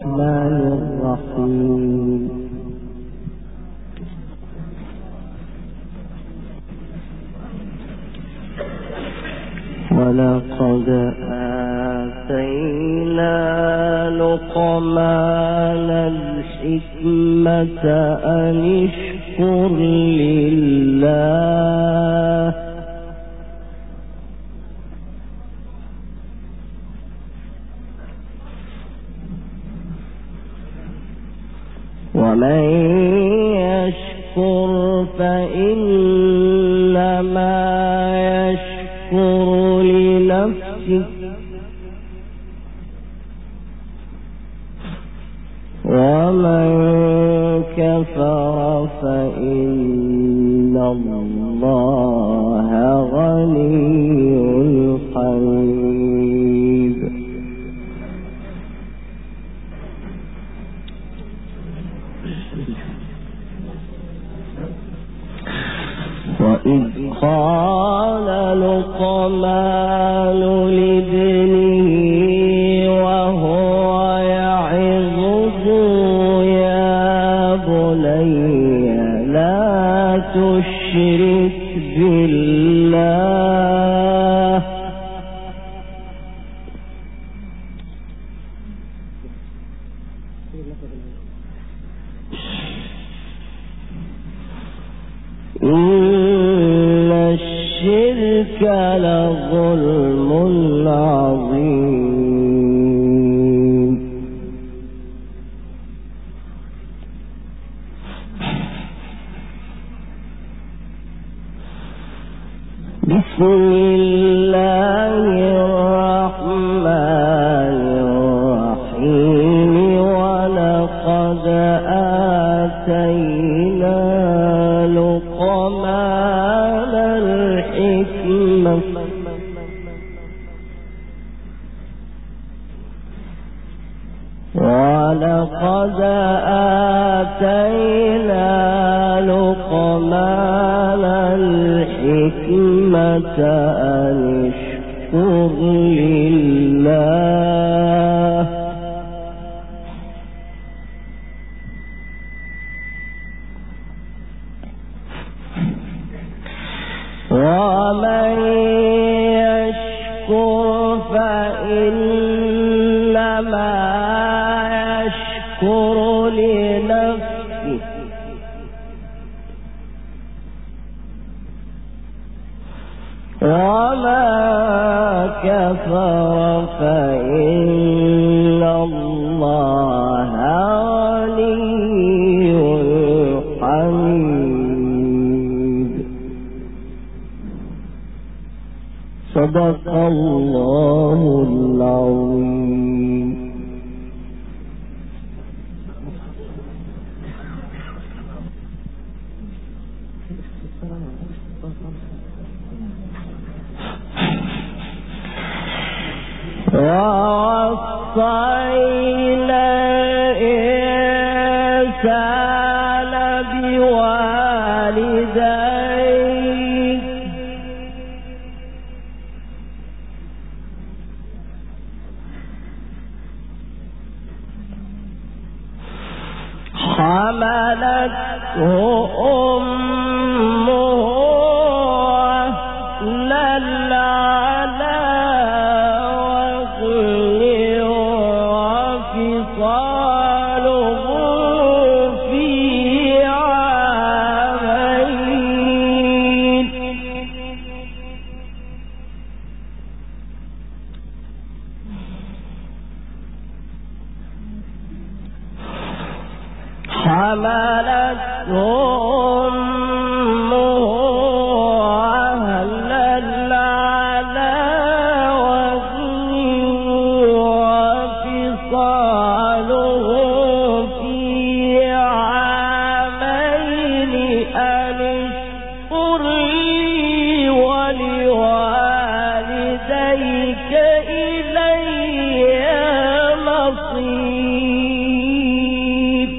الرحمن الرحيم. ولقد آتينا لقمان الحكمة أن اشكر لله ومن يشكر فإنما يشكر لنفسه ومن كفر فإن الله غني حميد. وإذ قال لقمان لابنه وهو يعظه يا بني لا تشرك بالله إن الشرك لظلم عظيم. بسم الله الرحمن الرحيم. ولقد آتينا لقمان الحكمة ولقد آتينا لقمان الحكمة أن اشكر لله ومن يشكر فإنما يشكر لنفسه وما كفر فإن الله غني حميد. صدق الله العظيم. ووصينا الإنسان بوالديه حملته أمه وهنا على وهن وفصاله في عامين حملته أمه وهنا على وهن وفصاله في عامين أن اشكر لي ولوالديك إلي المصير.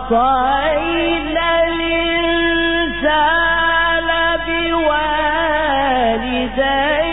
ووصينا الإنسان بوالديه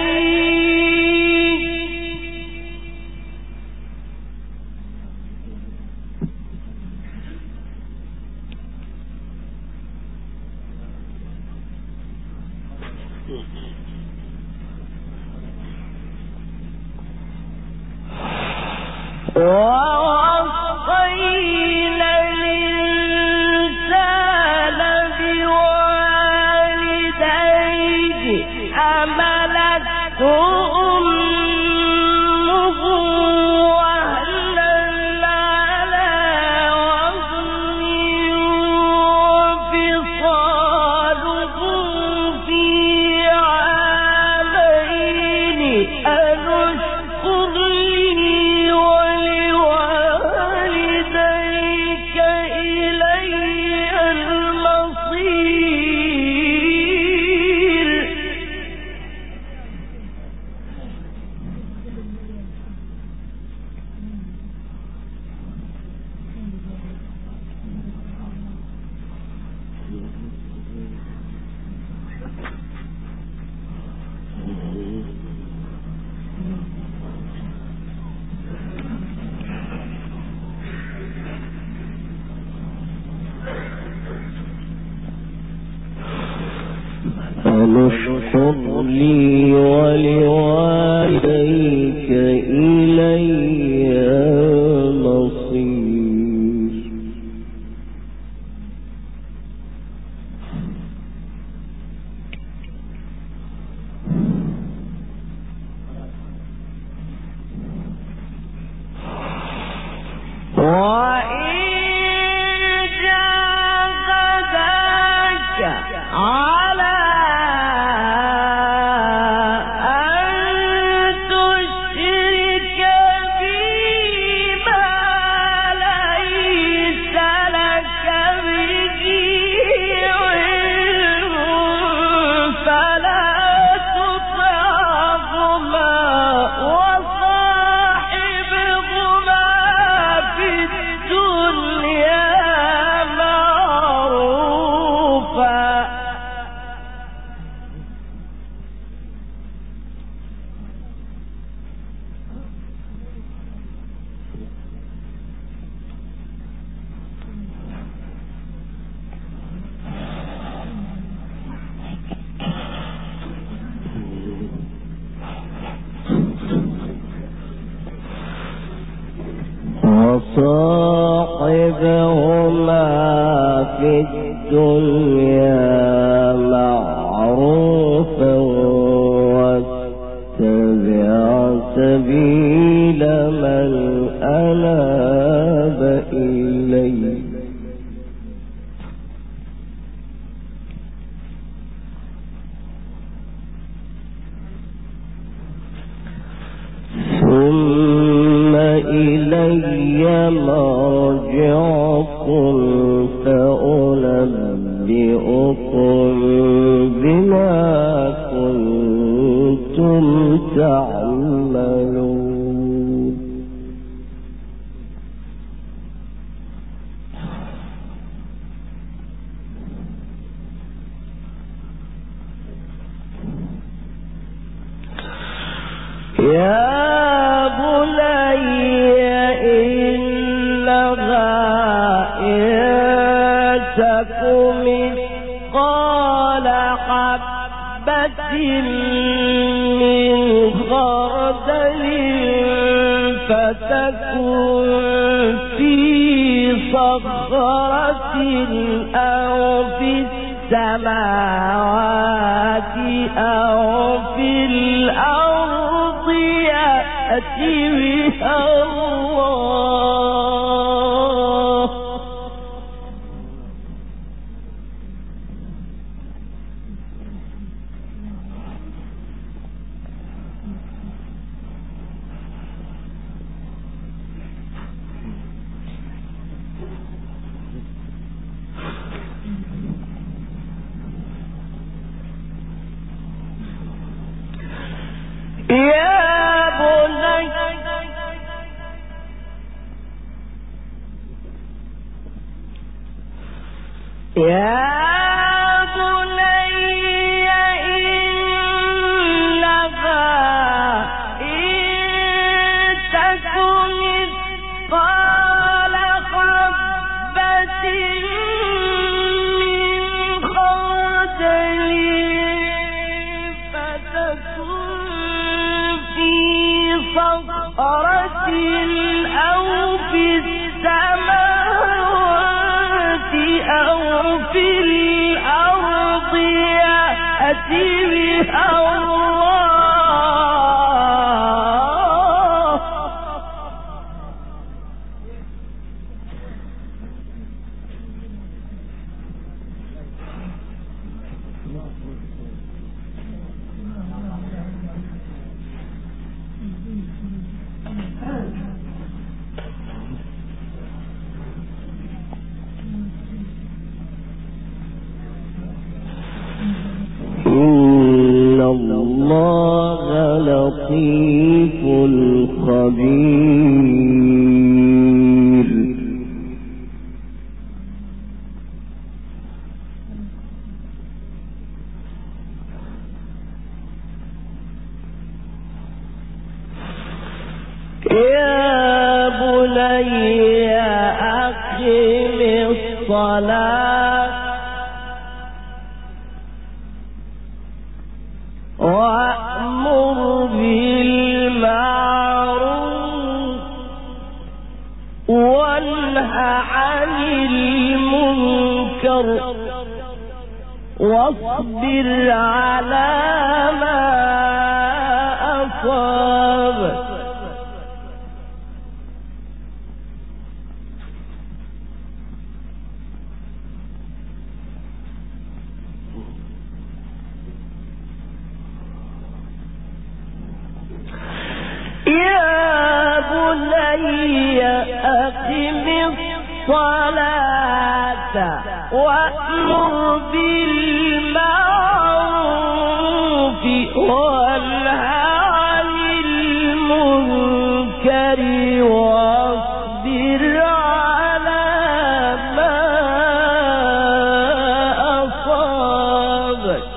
اشكر لي ولوالديك إلي المصير. وإن جاهداك على وصاحبهما في الدنيا معروفا واتبع سبيل من أناب إلي. ثم إلي مرجعكم فأنبئكم بما كنتم تعملون. يا بني إنها إن تك مثقال حبة من خردل فتكن في صخرة أو في السماوات أو في الأرض يأتي بها الله. يا بني الله لطيف خبير. يا بني أقم الصلاة وأمر بالمعروف وانه عن المنكر واصبر على ما أصابك يا بني أقم الصلاة وأمر بالمعروف وانه عن المنكر واصبر على ما أصابك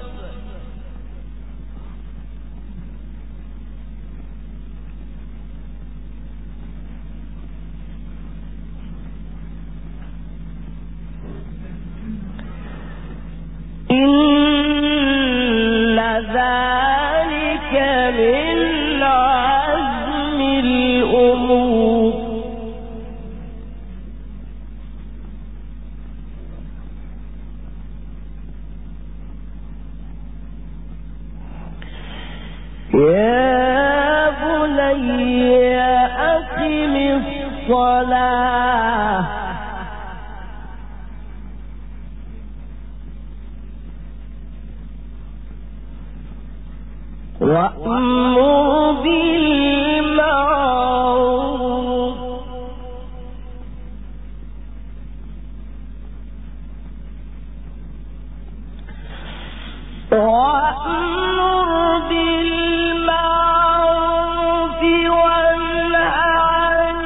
إن ذلك من عزم الأمور يا بني أقم الصلاة وأمر بالمعروف وانه عن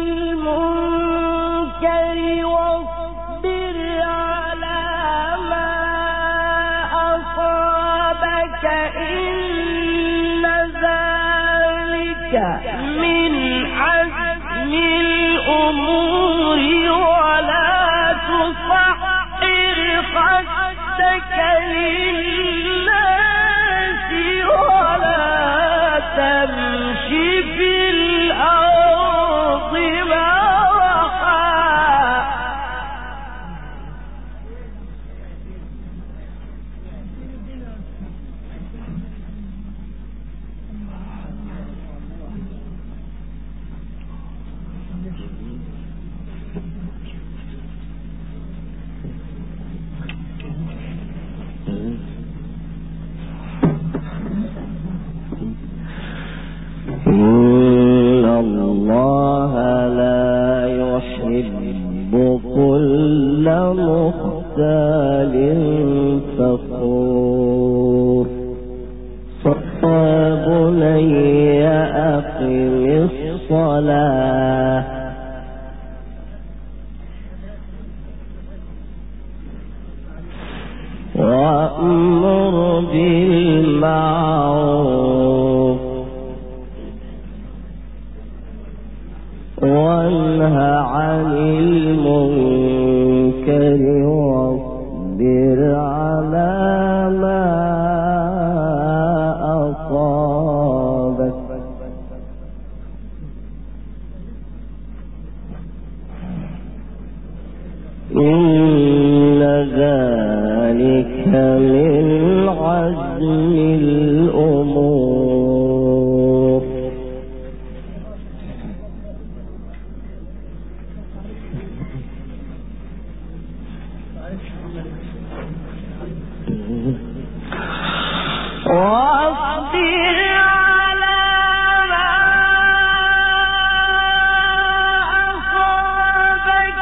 المنكر واصبر على ما أصابك إن ذلك من عزم الأمور ولا تصعر خدك للناس ولا تمشي في الأرض مرحا إن الله لا يحب كل مختال فخور يا بني أقم الصلاة وانه عن المنكر واصبر على ما أصابك إن ذلك من عزم الأمور واصبر على ما أصابك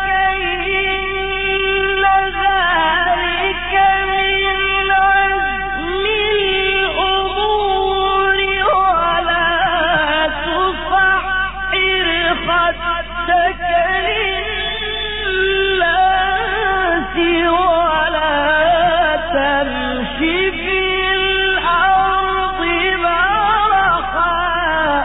إن ذلك من عزم الأمور ولا تصعر خدك للناس ولا تمشي في الأرض مرحا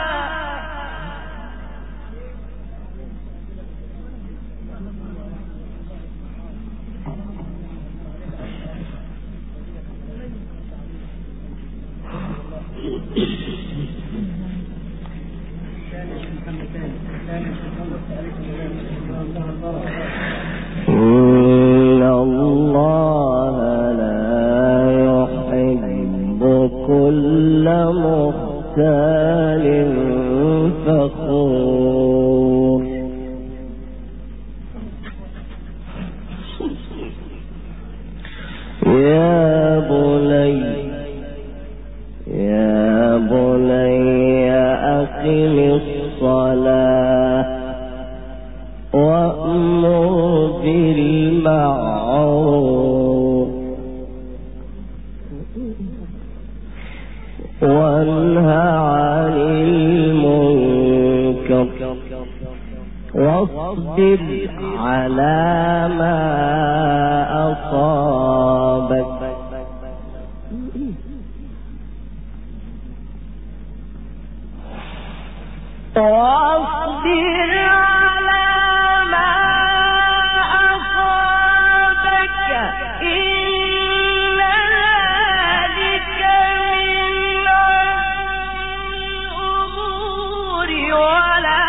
إن الله لا يحب كل مختال فخور يا بني أقم الصلاة وأمر بالمعروف وانهى عن المنكر واصبر على ما أصابك واصبر على ما أصابك إن ذلك من عزم الأمور ولا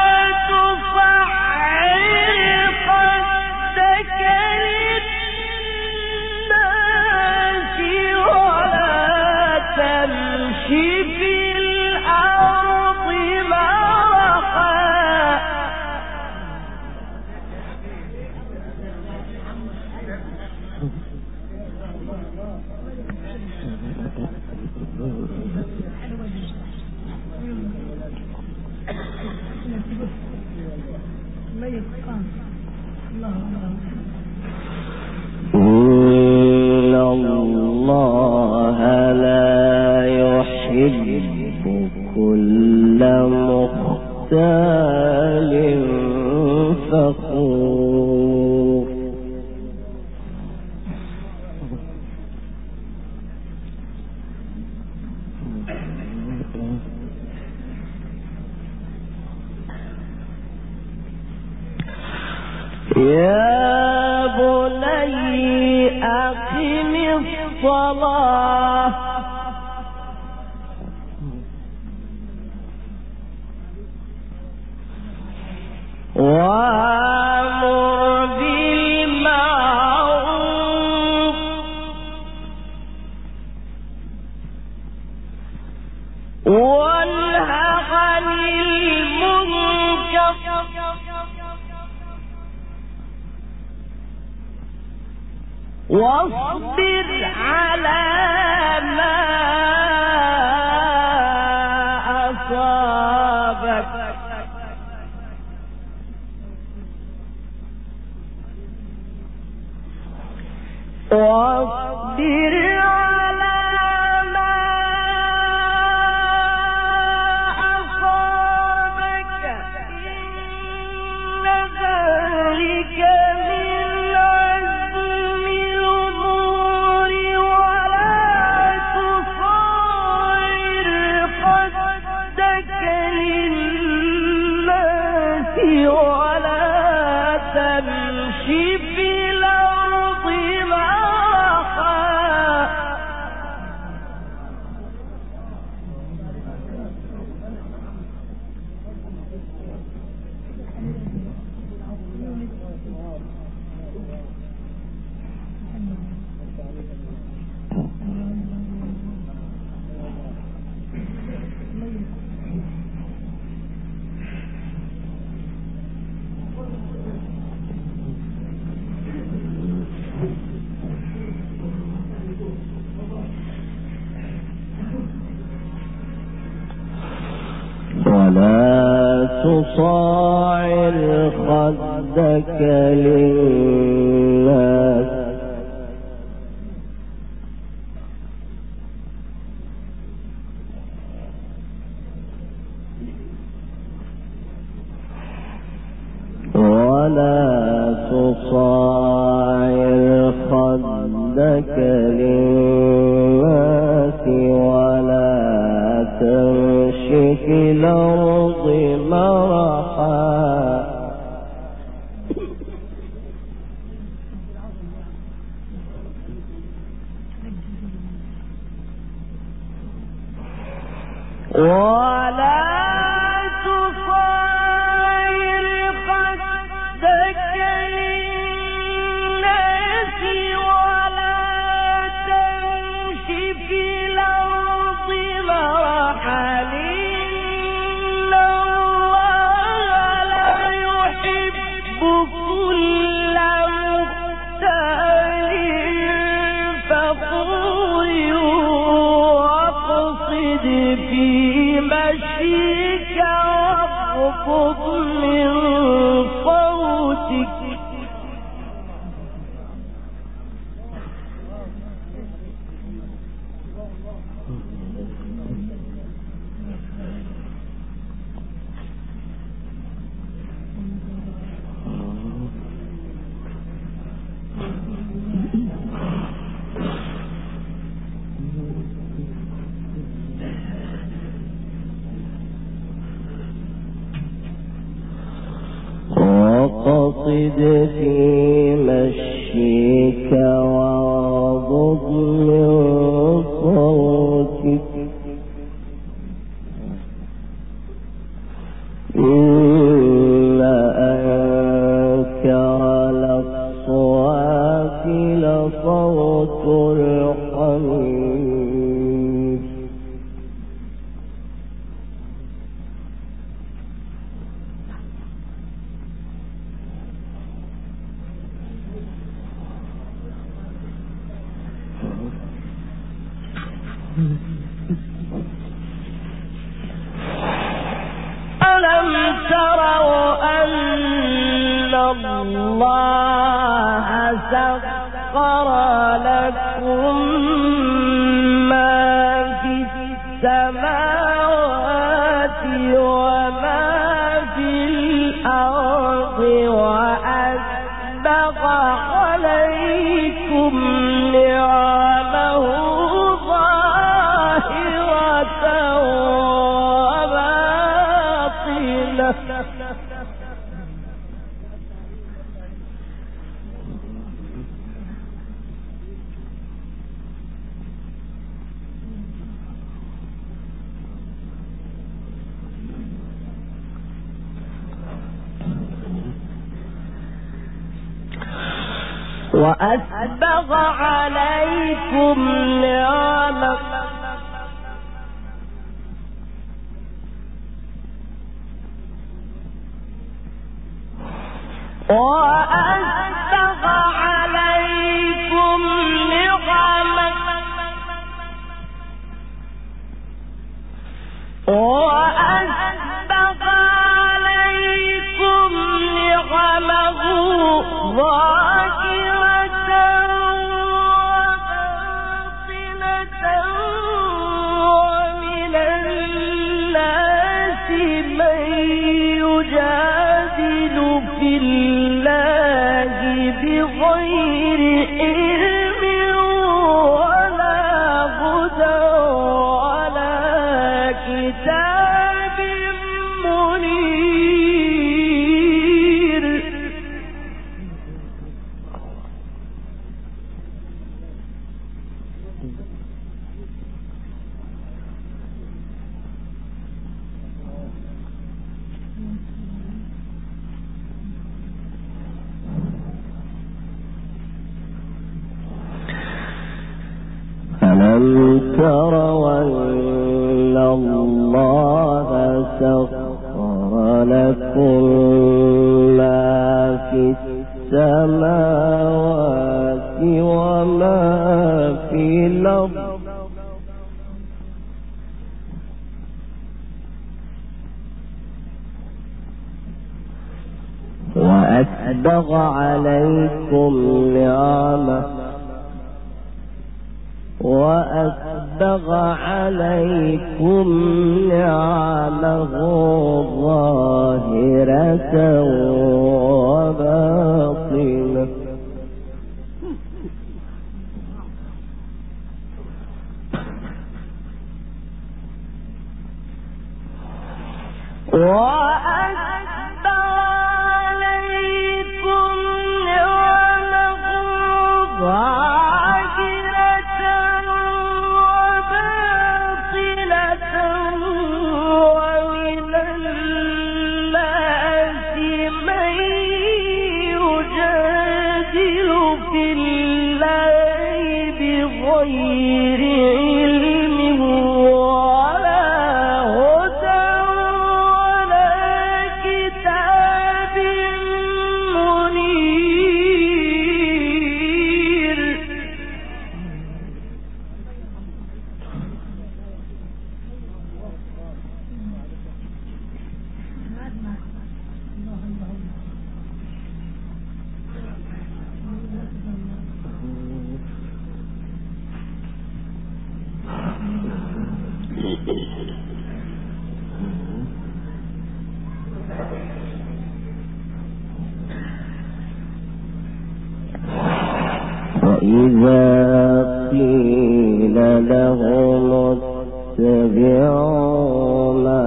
تصعر خدك للناس ولا تمشي في الأرض مرحا إن الله لا يحب كل مختال فخور يا بني أقم الصلاة وأمر بالمعروف وانهى عن المنكر واصبر على ما أصابك واصبر على ما أصابك إن ذلك من عزم الأمور ولا تصعر خدك للناس تصاعر خدك للناس ولا تصاعر خدك للناس ولا تمشي في الأرض مرحا ولا واقصد في مشيك واغضض من صوتك إن أنكر الأصوات لصوت الحمير ألم تروا أن الله سخر لكم ما في السماوات وما في الأرض وأسبغ عليكم نعمه ظاهرة وباطنة وأسبغ عليكم نعمه وأسبغ عليكم نعمه ظاهرة وباطنة ومن الناس من يجادل في الله بغير علم ولا هدى ولا كتاب منير ألم تروا أن الله سخر لكم ما في السماوات وما في الأرض وأسبغ عليكم نعمه ظاهرة وباطنة ومن الناس من يجادل في الله بغير علم ولا هدى ولا كتاب منير ألم تروا أن الله سخر لكم ما في السماوات وما في الأرض وأسبغ عليكم نعمه ظاهرة وباطنة ومن الناس من يجادل في الله بغير علم ولا هدى ولا كتاب وأسبغ عليكم نعمه ظاهرة وباطنة وإذا قيل لهم اتبعوا ما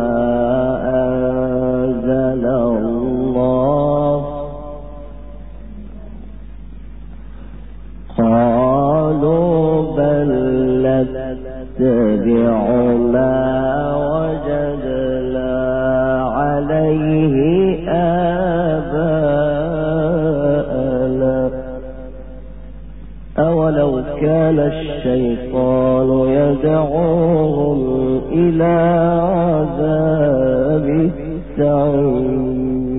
أنزل الله قالوا بل نتبع ما وجدنا عليه آباءنا أولو كان الشيطان يدعوهم إلى عذاب السعير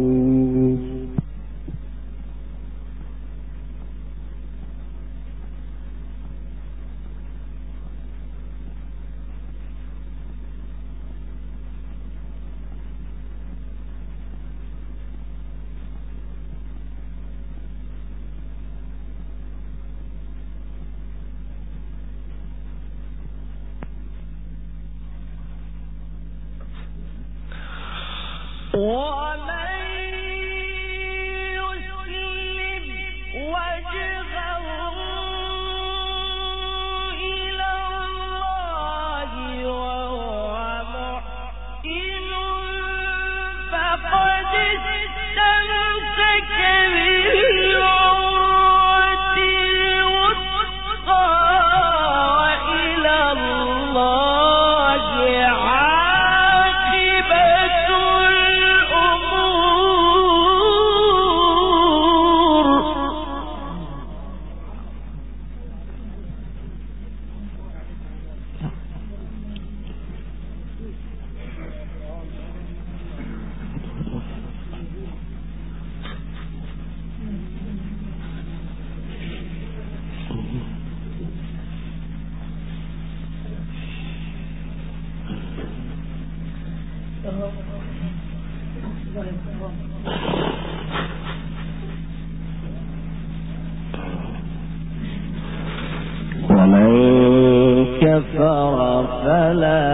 ومن كفر فلا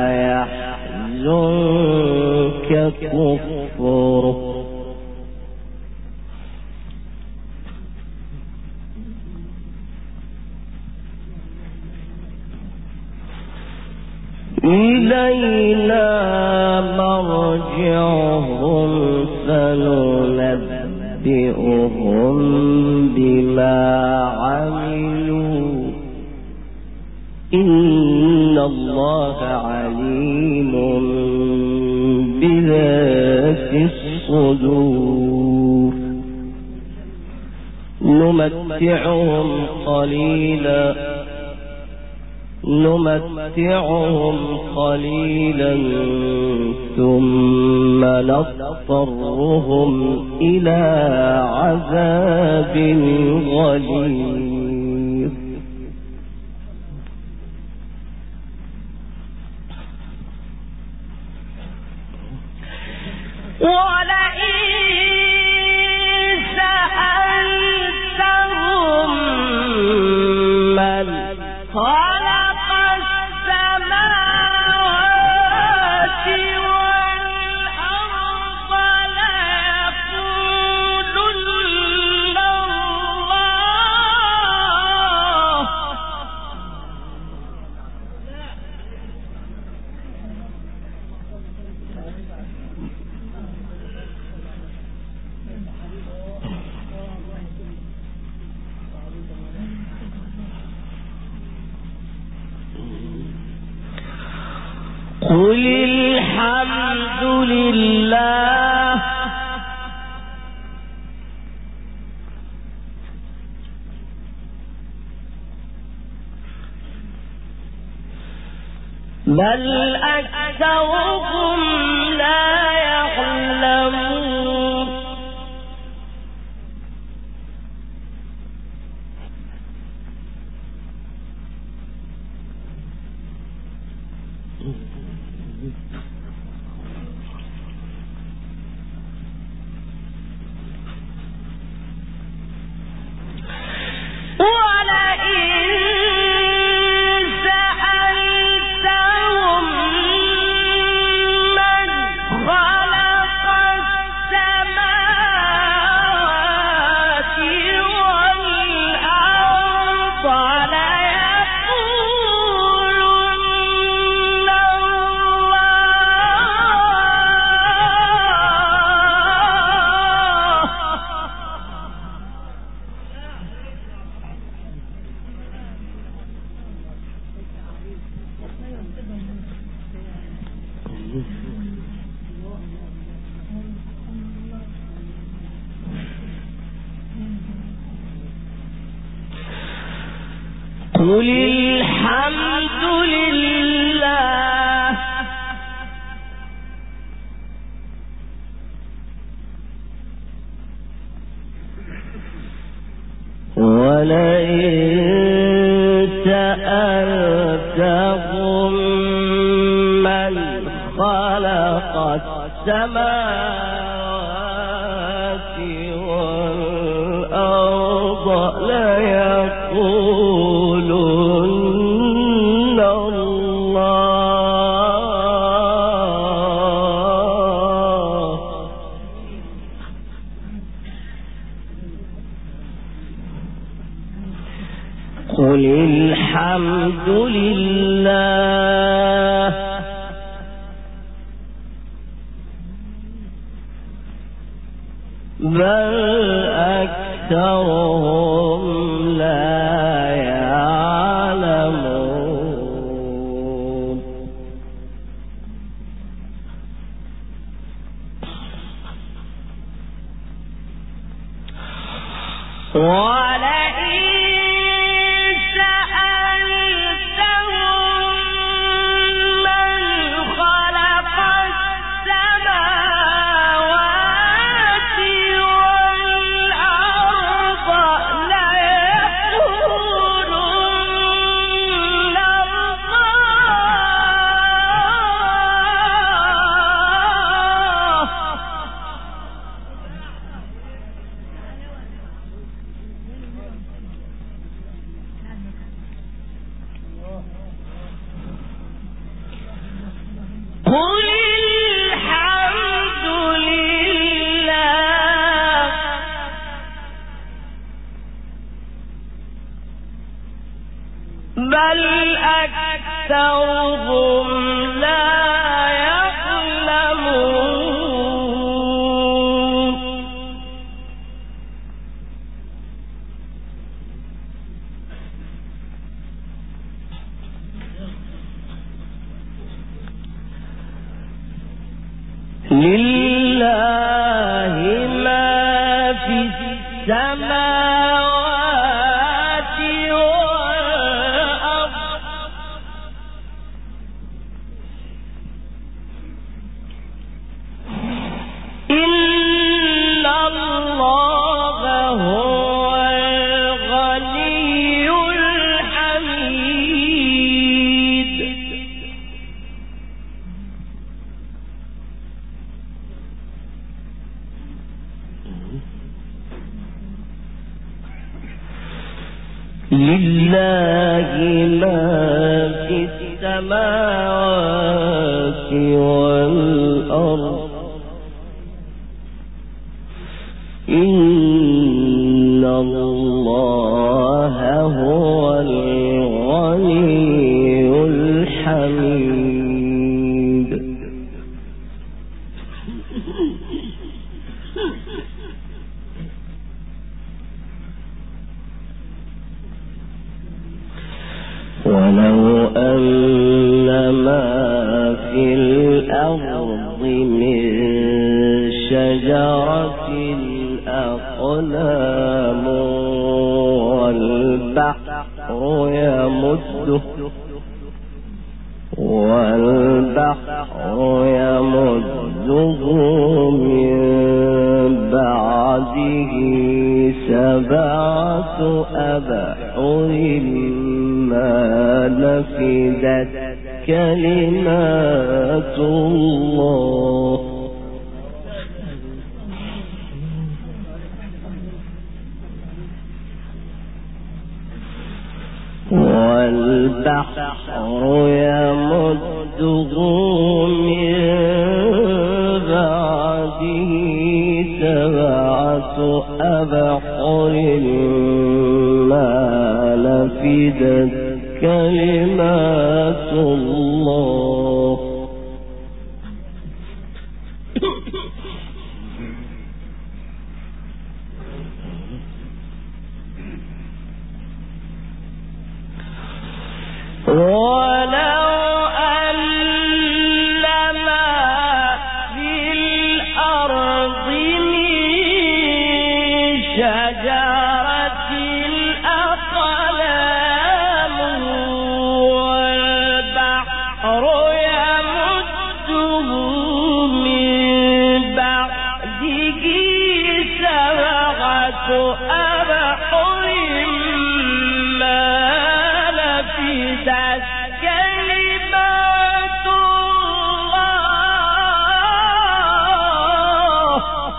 يحزنك كفره إلينا مرجعهم فننبئهم بما عملوا إن الله عليم بذات الصدور نمتعهم قليلا ثم نضطرهم إلى عذاب غليظ ولئن قل الحمد لله بل أكثرهم لا يعلمون قل الحمد لله ولئن سألتهم من خلق السماوات والأرض ليقولن الله قل الحمد لله بل أكثرهم لا يعلمون ولئن سألتهم من خلق السماوات والأرض ليقولن قل الحمد لله بل أكثرهم لا يعلمون لله ما في السماوات والأرض إن الله هو الغني الحميد لله ما في السماوات والأرض إن الله هو الغني الحميد ولو أن ما في في الأرض من شجرة أقلام والبحر يمده من بعده 7 أبحر ما نفدت كلمات الله والبحر يمده من بعده 7 أبحر ما نفدت كلمات الله ولو أن ما في الأرض من شجرة أقلام والبحر يمده من بعده 7 أبحر ما نفدت كلمات الله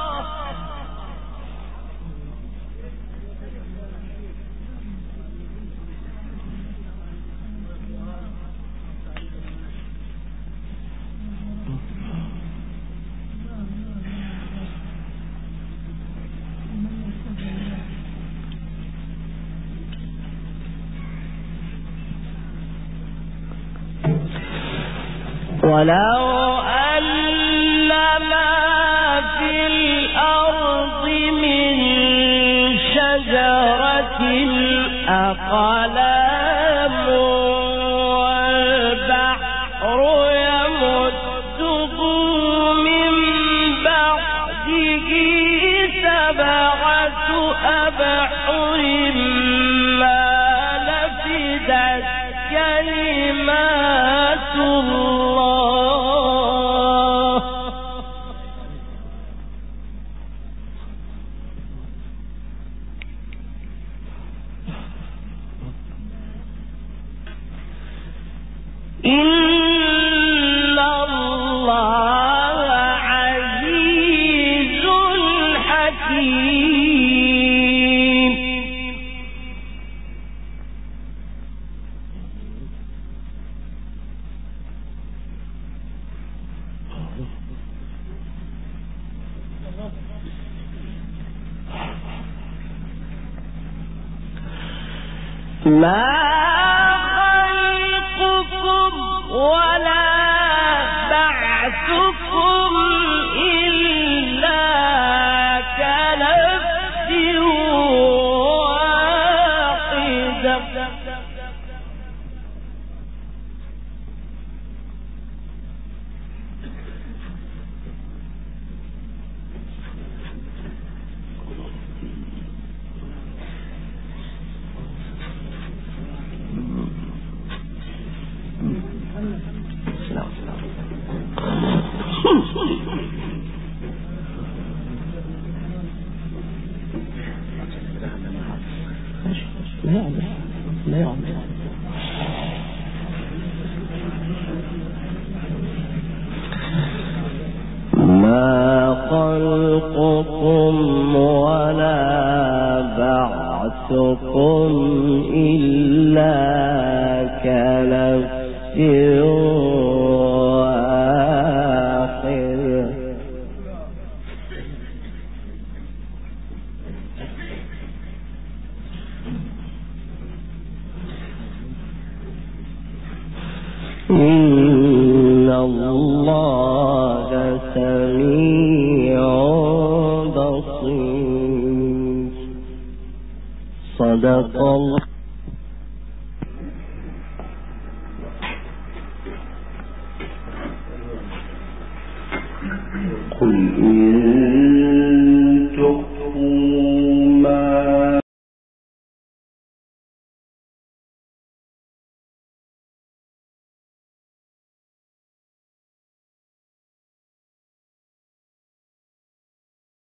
ولو أن ما في الأرض من شجرة أقلام والبحر يمده من بعده 7 أبحر ما نفدت كلمات الله إن الله عزيز حكيم ما خلقكم ولا بعثكم إلا كنفس واحدة ما خلقكم ولا بعثكم إلا كنفس واحدة إن الله سميع بصير. صدق الله.